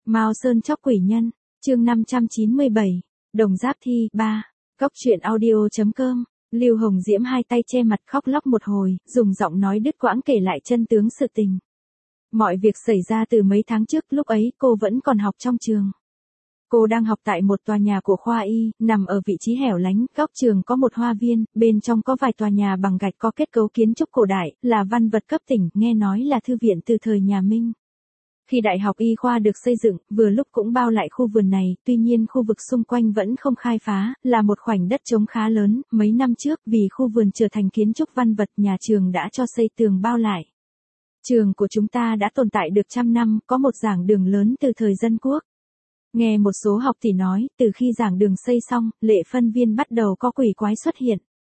Mao Sơn chóc quỷ nhân, chương 597, Đồng Giáp thi 3, Góc truyện audio.com. Lưu Hồng Diễm hai tay che mặt khóc lóc một hồi, dùng giọng nói đứt quãng kể lại chân tướng sự tình. Mọi việc xảy ra từ mấy tháng trước, lúc ấy cô vẫn còn học trong trường. Cô đang học tại một tòa nhà của khoa y, nằm ở vị trí hẻo lánh, góc trường có một hoa viên, bên trong có vài tòa nhà bằng gạch có kết cấu kiến trúc cổ đại, là văn vật cấp tỉnh, nghe nói là thư viện từ thời nhà Minh. Khi Đại học Y khoa được xây dựng, vừa lúc cũng bao lại khu vườn này, tuy nhiên khu vực xung quanh vẫn không khai phá, là một khoảnh đất trống khá lớn. Mấy năm trước, vì khu vườn trở thành kiến trúc văn vật, nhà trường đã cho xây tường bao lại. Trường của chúng ta đã tồn tại được 100 năm, có một giảng đường lớn từ thời Dân Quốc. Nghe một số học tỷ nói, từ khi giảng đường xây xong, lệ phân viên bắt đầu có quỷ quái xuất hiện.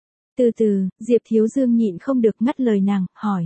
Từ từ, Diệp Thiếu Dương nhịn không được ngắt lời nàng, hỏi.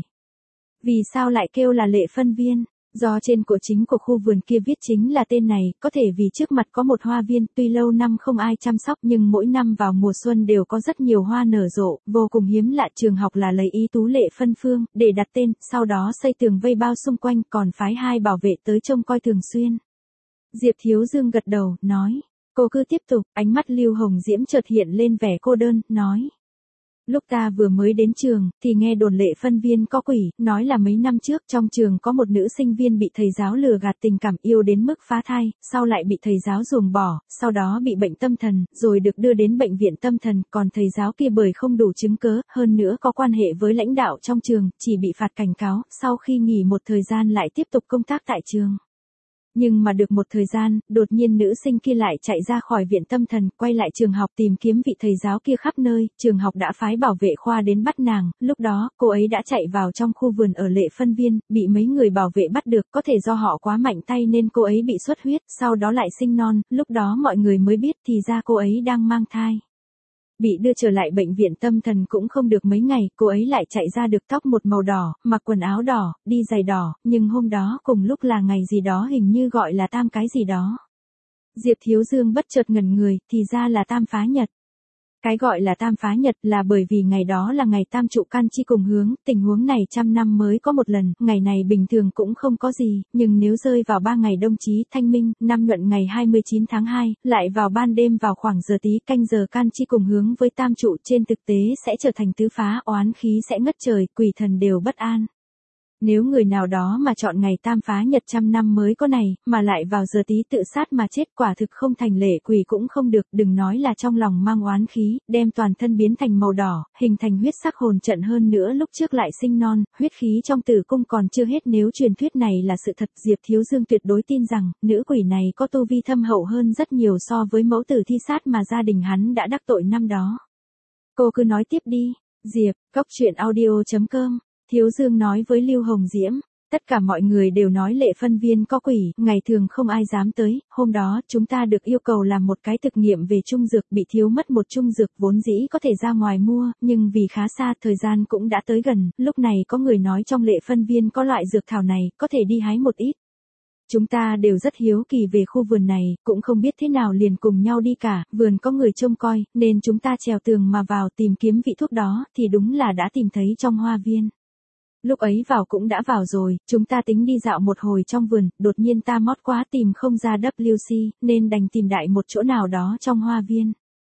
Vì sao lại kêu là lệ phân viên? Do trên cửa chính của khu vườn kia viết chính là tên này, có thể vì trước mặt có một hoa viên, tuy lâu năm không ai chăm sóc nhưng mỗi năm vào mùa xuân đều có rất nhiều hoa nở rộ, vô cùng hiếm lạ. Trường học là lấy ý tú lệ phân phương, để đặt tên, sau đó xây tường vây bao xung quanh, còn phái 2 bảo vệ tới trông coi thường xuyên. Diệp Thiếu Dương gật đầu, nói. Cô cứ tiếp tục, ánh mắt Lưu Hồng Diễm chợt hiện lên vẻ cô đơn, nói. Lúc ta vừa mới đến trường, thì nghe đồn lệ phân viên có quỷ, nói là mấy năm trước trong trường có một nữ sinh viên bị thầy giáo lừa gạt tình cảm, yêu đến mức phá thai, sau lại bị thầy giáo ruồng bỏ, sau đó bị bệnh tâm thần, rồi được đưa đến bệnh viện tâm thần, còn thầy giáo kia bởi không đủ chứng cớ, hơn nữa có quan hệ với lãnh đạo trong trường, chỉ bị phạt cảnh cáo, sau khi nghỉ một thời gian lại tiếp tục công tác tại trường. Nhưng mà được một thời gian, đột nhiên nữ sinh kia lại chạy ra khỏi viện tâm thần, quay lại trường học tìm kiếm vị thầy giáo kia khắp nơi, trường học đã phái bảo vệ khoa đến bắt nàng, lúc đó, cô ấy đã chạy vào trong khu vườn ở lệ phân viên, bị mấy người bảo vệ bắt được, có thể do họ quá mạnh tay nên cô ấy bị xuất huyết, sau đó lại sinh non, lúc đó mọi người mới biết thì ra cô ấy đang mang thai. Bị đưa trở lại bệnh viện tâm thần cũng không được mấy ngày, cô ấy lại chạy ra được, tóc một màu đỏ, mặc quần áo đỏ, đi giày đỏ, nhưng hôm đó cùng lúc là ngày gì đó, hình như gọi là tam cái gì đó. Diệp Thiếu Dương bất chợt ngẩn người, thì ra là tam phá nhật. Cái gọi là tam phá nhật là bởi vì ngày đó là ngày tam trụ can chi cùng hướng, tình huống này 100 năm mới có một lần, ngày này bình thường cũng không có gì, nhưng nếu rơi vào 3 ngày đông chí, thanh minh, năm nhuận ngày 29 tháng 2, lại vào ban đêm vào khoảng giờ tí, canh giờ can chi cùng hướng với tam trụ, trên thực tế sẽ trở thành tứ phá, oán khí sẽ ngất trời, quỷ thần đều bất an. Nếu người nào đó mà chọn ngày tam phá nhật 100 năm mới có này, mà lại vào giờ tí tự sát mà chết, quả thực không thành lệ quỷ cũng không được, đừng nói là trong lòng mang oán khí, đem toàn thân biến thành màu đỏ, hình thành huyết sắc hồn trận, hơn nữa lúc trước lại sinh non, huyết khí trong tử cung còn chưa hết. Nếu truyền thuyết này là sự thật, Diệp Thiếu Dương tuyệt đối tin rằng, nữ quỷ này có tu vi thâm hậu hơn rất nhiều so với mẫu tử thi sát mà gia đình hắn đã đắc tội năm đó. Cô cứ nói tiếp đi, Diệp, Góc truyện audio.com. Thiếu Dương nói với Lưu Hồng Diễm, tất cả mọi người đều nói lệ phân viên có quỷ, ngày thường không ai dám tới, hôm đó chúng ta được yêu cầu làm một cái thực nghiệm về trung dược, bị thiếu mất một trung dược vốn dĩ có thể ra ngoài mua, nhưng vì khá xa, thời gian cũng đã tới gần, lúc này có người nói trong lệ phân viên có loại dược thảo này, có thể đi hái một ít. Chúng ta đều rất hiếu kỳ về khu vườn này, cũng không biết thế nào liền cùng nhau đi cả, vườn có người trông coi, nên chúng ta trèo tường mà vào tìm kiếm vị thuốc đó, thì đúng là đã tìm thấy trong hoa viên. Lúc ấy vào cũng đã vào rồi, chúng ta tính đi dạo một hồi trong vườn, đột nhiên ta mót quá tìm không ra WC, nên đành tìm đại một chỗ nào đó trong hoa viên.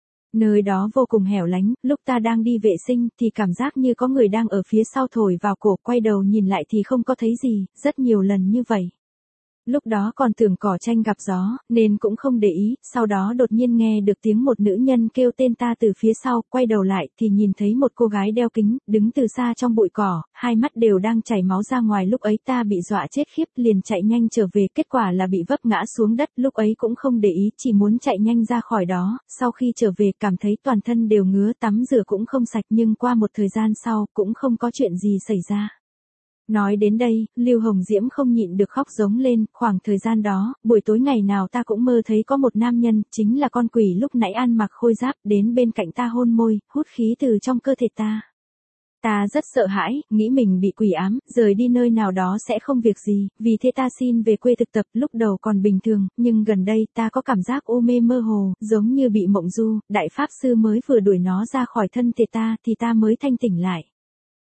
Nơi đó vô cùng hẻo lánh, lúc ta đang đi vệ sinh thì cảm giác như có người đang ở phía sau thổi vào cổ, quay đầu nhìn lại thì không có thấy gì, rất nhiều lần như vậy. Lúc đó còn tưởng cỏ tranh gặp gió, nên cũng không để ý, sau đó đột nhiên nghe được tiếng một nữ nhân kêu tên ta từ phía sau, quay đầu lại thì nhìn thấy một cô gái đeo kính, đứng từ xa trong bụi cỏ, hai mắt đều đang chảy máu ra ngoài. Lúc ấy ta bị dọa chết khiếp, liền chạy nhanh trở về, kết quả là bị vấp ngã xuống đất, lúc ấy cũng không để ý, chỉ muốn chạy nhanh ra khỏi đó, sau khi trở về cảm thấy toàn thân đều ngứa, tắm rửa cũng không sạch, nhưng qua một thời gian sau, cũng không có chuyện gì xảy ra. Nói đến đây, Lưu Hồng Diễm không nhịn được khóc giống lên, khoảng thời gian đó, buổi tối ngày nào ta cũng mơ thấy có một nam nhân, chính là con quỷ lúc nãy ăn mặc khôi giáp, đến bên cạnh ta hôn môi, hút khí từ trong cơ thể ta. Ta rất sợ hãi, nghĩ mình bị quỷ ám, rời đi nơi nào đó sẽ không việc gì, vì thế ta xin về quê thực tập, lúc đầu còn bình thường, nhưng gần đây ta có cảm giác u mê mơ hồ, giống như bị mộng du, đại pháp sư mới vừa đuổi nó ra khỏi thân thể ta thì ta mới thanh tỉnh lại.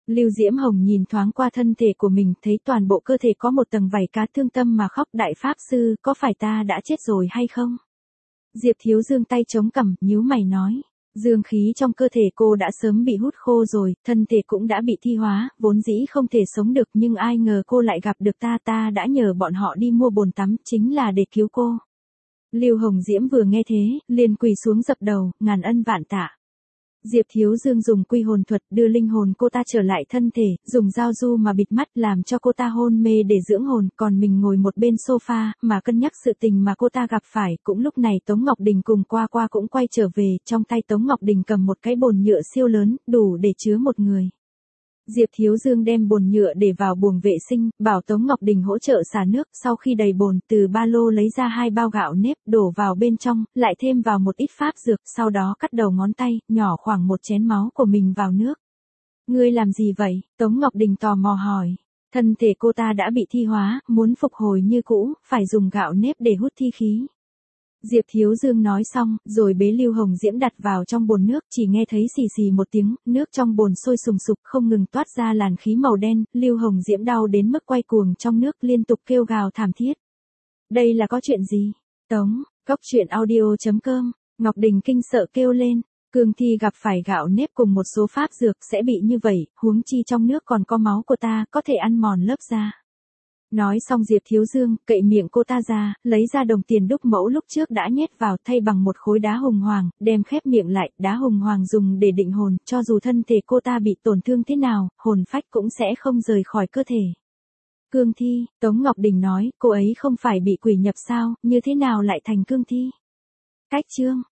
Lưu Diễm Hồng nhìn thoáng qua thân thể của mình, thấy toàn bộ cơ thể có một tầng vảy cá, thương tâm mà khóc. Đại pháp sư, có phải ta đã chết rồi hay không? Diệp Thiếu Dương tay chống cằm, nhíu mày nói. Dương khí trong cơ thể cô đã sớm bị hút khô rồi, thân thể cũng đã bị thi hóa, vốn dĩ không thể sống được, nhưng ai ngờ cô lại gặp được ta đã nhờ bọn họ đi mua bồn tắm, chính là để cứu cô. Lưu Hồng Diễm vừa nghe thế, liền quỳ xuống dập đầu, ngàn ân vạn tạ. Diệp Thiếu Dương dùng quy hồn thuật đưa linh hồn cô ta trở lại thân thể, dùng dao du mà bịt mắt làm cho cô ta hôn mê để dưỡng hồn, còn mình ngồi một bên sofa, mà cân nhắc sự tình mà cô ta gặp phải. Cũng lúc này Tống Ngọc Đình cùng Qua Qua cũng quay trở về, trong tay Tống Ngọc Đình cầm một cái bồn nhựa siêu lớn, đủ để chứa một người. Diệp Thiếu Dương đem bồn nhựa để vào buồng vệ sinh, bảo Tống Ngọc Đình hỗ trợ xả nước, sau khi đầy bồn, từ ba lô lấy ra 2 bao gạo nếp, đổ vào bên trong, lại thêm vào một ít pháp dược, sau đó cắt đầu ngón tay, nhỏ khoảng 1 chén máu của mình vào nước. Ngươi làm gì vậy? Tống Ngọc Đình tò mò hỏi. Thân thể cô ta đã bị thi hóa, muốn phục hồi như cũ, phải dùng gạo nếp để hút thi khí. Diệp Thiếu Dương nói xong, rồi bế Lưu Hồng Diễm đặt vào trong bồn nước, chỉ nghe thấy xì xì một tiếng, nước trong bồn sôi sùng sục không ngừng toát ra làn khí màu đen, Lưu Hồng Diễm đau đến mức quay cuồng trong nước, liên tục kêu gào thảm thiết. Đây là có chuyện gì? Tống, Goctruyện.audio.com, Ngọc Đình kinh sợ kêu lên, Cương Thi gặp phải gạo nếp cùng một số pháp dược sẽ bị như vậy, huống chi trong nước còn có máu của ta, có thể ăn mòn lớp da. Nói xong Diệp Thiếu Dương, cậy miệng cô ta ra, lấy ra đồng tiền đúc mẫu lúc trước đã nhét vào, thay bằng một khối đá hồng hoàng, đem khép miệng lại, đá hồng hoàng dùng để định hồn, cho dù thân thể cô ta bị tổn thương thế nào, hồn phách cũng sẽ không rời khỏi cơ thể. Cương thi, Tống Ngọc Đình nói, cô ấy không phải bị quỷ nhập sao, như thế nào lại thành cương thi? Cách chương.